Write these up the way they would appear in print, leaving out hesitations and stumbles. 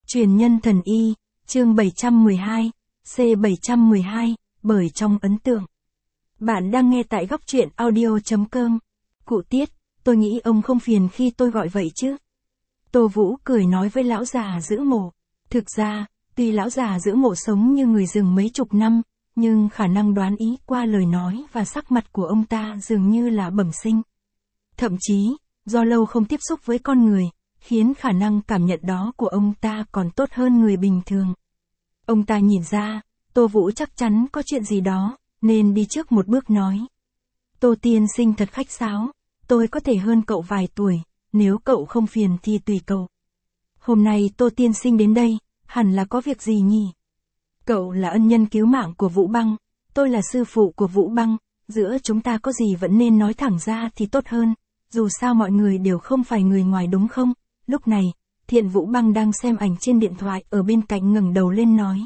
Truyền nhân thần y, chương 712, C712, bởi trong ấn tượng. Bạn đang nghe tại góc truyện audio.com. Cụ Tiết, tôi nghĩ ông không phiền khi tôi gọi vậy chứ? Tô Vũ cười nói với lão già giữ mộ. Thực ra, tuy lão già giữ mộ sống như người rừng mấy chục năm, nhưng khả năng đoán ý qua lời nói và sắc mặt của ông ta dường như là bẩm sinh. Thậm chí, do lâu không tiếp xúc với con người, khiến khả năng cảm nhận đó của ông ta còn tốt hơn người bình thường. Ông ta nhìn ra, Tô Vũ chắc chắn có chuyện gì đó, nên đi trước một bước nói. Tô tiên sinh thật khách sáo, tôi có thể hơn cậu vài tuổi, nếu cậu không phiền thì tùy cậu. Hôm nay Tô tiên sinh đến đây, hẳn là có việc gì nhỉ? Cậu là ân nhân cứu mạng của Vũ Băng, tôi là sư phụ của Vũ Băng, giữa chúng ta có gì vẫn nên nói thẳng ra thì tốt hơn, dù sao mọi người đều không phải người ngoài đúng không? Lúc này, Thiện Vũ Băng đang xem ảnh trên điện thoại ở bên cạnh ngẩng đầu lên nói.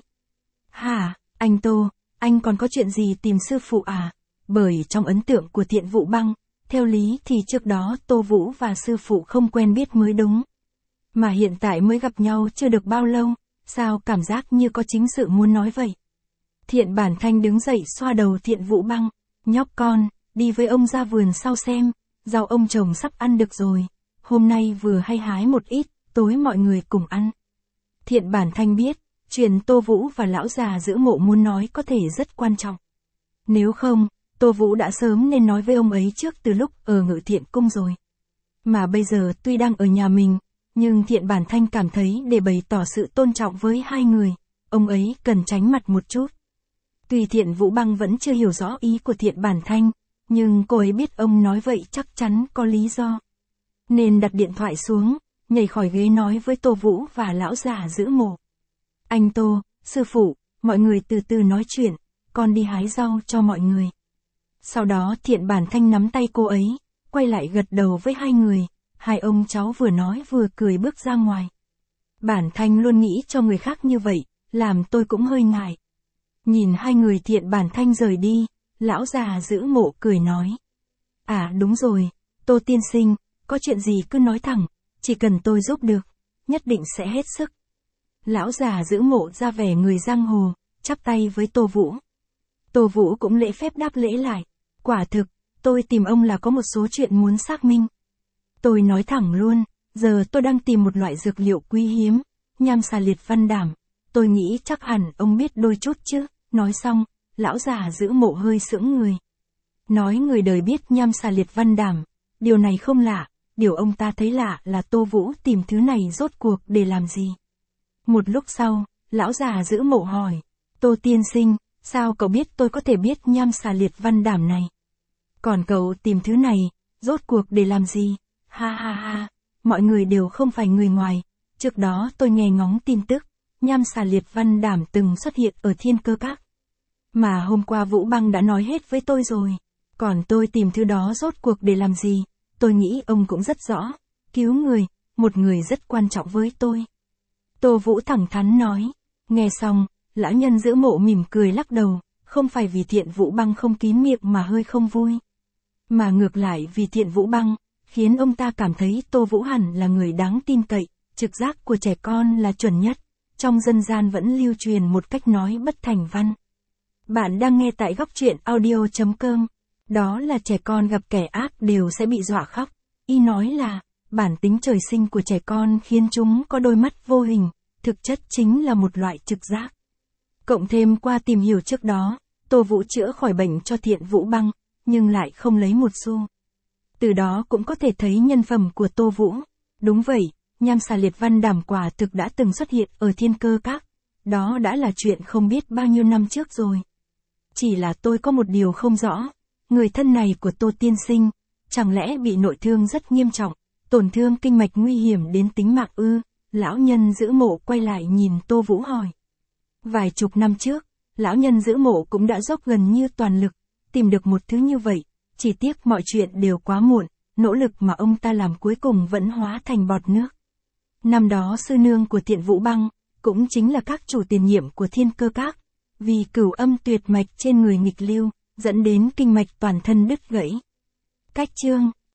Hả, anh Tô, anh còn có chuyện gì tìm sư phụ à? Bởi trong ấn tượng của Thiện Vũ Băng, theo lý thì trước đó Tô Vũ và sư phụ không quen biết mới đúng. Mà hiện tại mới gặp nhau chưa được bao lâu, sao cảm giác như có chính sự muốn nói vậy? Thiện Bản Thanh đứng dậy xoa đầu Thiện Vũ Băng. Nhóc con, đi với ông ra vườn sau xem, rau ông trồng sắp ăn được rồi. Hôm nay vừa hay hái một ít, tối mọi người cùng ăn. Thiện Bản Thanh biết, chuyện Tô Vũ và lão già giữ mộ muốn nói có thể rất quan trọng. Nếu không, Tô Vũ đã sớm nên nói với ông ấy trước từ lúc ở Ngự Thiện Cung rồi. Mà bây giờ tuy đang ở nhà mình, nhưng Thiện Bản Thanh cảm thấy để bày tỏ sự tôn trọng với hai người, ông ấy cần tránh mặt một chút. Tuy Thiện Vũ Băng vẫn chưa hiểu rõ ý của Thiện Bản Thanh, nhưng cô ấy biết ông nói vậy chắc chắn có lý do. Nên đặt điện thoại xuống, nhảy khỏi ghế nói với Tô Vũ và lão già giữ mộ. Anh Tô, sư phụ, mọi người từ từ nói chuyện, con đi hái rau cho mọi người. Sau đó Thiện Bản Thanh nắm tay cô ấy, quay lại gật đầu với hai người, hai ông cháu vừa nói vừa cười bước ra ngoài. Bản Thanh luôn nghĩ cho người khác như vậy, làm tôi cũng hơi ngại. Nhìn hai người Thiện Bản Thanh rời đi, lão già giữ mộ cười nói. À đúng rồi, Tô tiên sinh, có chuyện gì cứ nói thẳng, chỉ cần tôi giúp được, nhất định sẽ hết sức. Lão già giữ mộ ra vẻ người giang hồ, chắp tay với Tô Vũ. Tô Vũ cũng lễ phép đáp lễ lại. Quả thực, tôi tìm ông là có một số chuyện muốn xác minh. Tôi nói thẳng luôn, giờ tôi đang tìm một loại dược liệu quý hiếm, nham xà liệt văn đảm. Tôi nghĩ chắc hẳn ông biết đôi chút chứ. Nói xong, lão già giữ mộ hơi sững người. Nói người đời biết nham xà liệt văn đảm, điều này không lạ, điều ông ta thấy lạ là Tô Vũ tìm thứ này rốt cuộc để làm gì. Một lúc sau, lão già giữ mộ hỏi, Tô tiên sinh, sao cậu biết tôi có thể biết nham xà liệt văn đảm này? Còn cậu tìm thứ này, rốt cuộc để làm gì? Ha ha ha, mọi người đều không phải người ngoài, trước đó tôi nghe ngóng tin tức, nham xà liệt văn đảm từng xuất hiện ở Thiên Cơ Các. Mà hôm qua Vũ Băng đã nói hết với tôi rồi, còn tôi tìm thứ đó rốt cuộc để làm gì, tôi nghĩ ông cũng rất rõ, cứu người, một người rất quan trọng với tôi. Tô Vũ thẳng thắn nói, nghe xong, lão nhân giữ mộ mỉm cười lắc đầu, không phải vì Thiện Vũ Băng không kín miệng mà hơi không vui. Mà ngược lại vì Thiện Vũ Băng, khiến ông ta cảm thấy Tô Vũ hẳn là người đáng tin cậy, trực giác của trẻ con là chuẩn nhất, trong dân gian vẫn lưu truyền một cách nói bất thành văn. Bạn đang nghe tại góc truyện audio.com, đó là trẻ con gặp kẻ ác đều sẽ bị dọa khóc, y nói là, bản tính trời sinh của trẻ con khiến chúng có đôi mắt vô hình, thực chất chính là một loại trực giác. Cộng thêm qua tìm hiểu trước đó, Tô Vũ chữa khỏi bệnh cho Thiện Vũ Băng, nhưng lại không lấy một xu. Từ đó cũng có thể thấy nhân phẩm của Tô Vũ. Đúng vậy, nham xà liệt văn đảm quả thực đã từng xuất hiện ở Thiên Cơ Các. Đó đã là chuyện không biết bao nhiêu năm trước rồi. Chỉ là tôi có một điều không rõ. Người thân này của Tô tiên sinh, chẳng lẽ bị nội thương rất nghiêm trọng, tổn thương kinh mạch nguy hiểm đến tính mạng ư? Lão nhân giữ mộ quay lại nhìn Tô Vũ hỏi. Vài chục năm trước, lão nhân giữ mộ cũng đã dốc gần như toàn lực, tìm được một thứ như vậy, chỉ tiếc mọi chuyện đều quá muộn, nỗ lực mà ông ta làm cuối cùng vẫn hóa thành bọt nước. Năm đó sư nương của Thiện Vũ Băng, cũng chính là các chủ tiền nhiệm của Thiên Cơ Các, vì cửu âm tuyệt mạch trên người nghịch lưu, dẫn đến kinh mạch toàn thân đứt gãy. Cách chương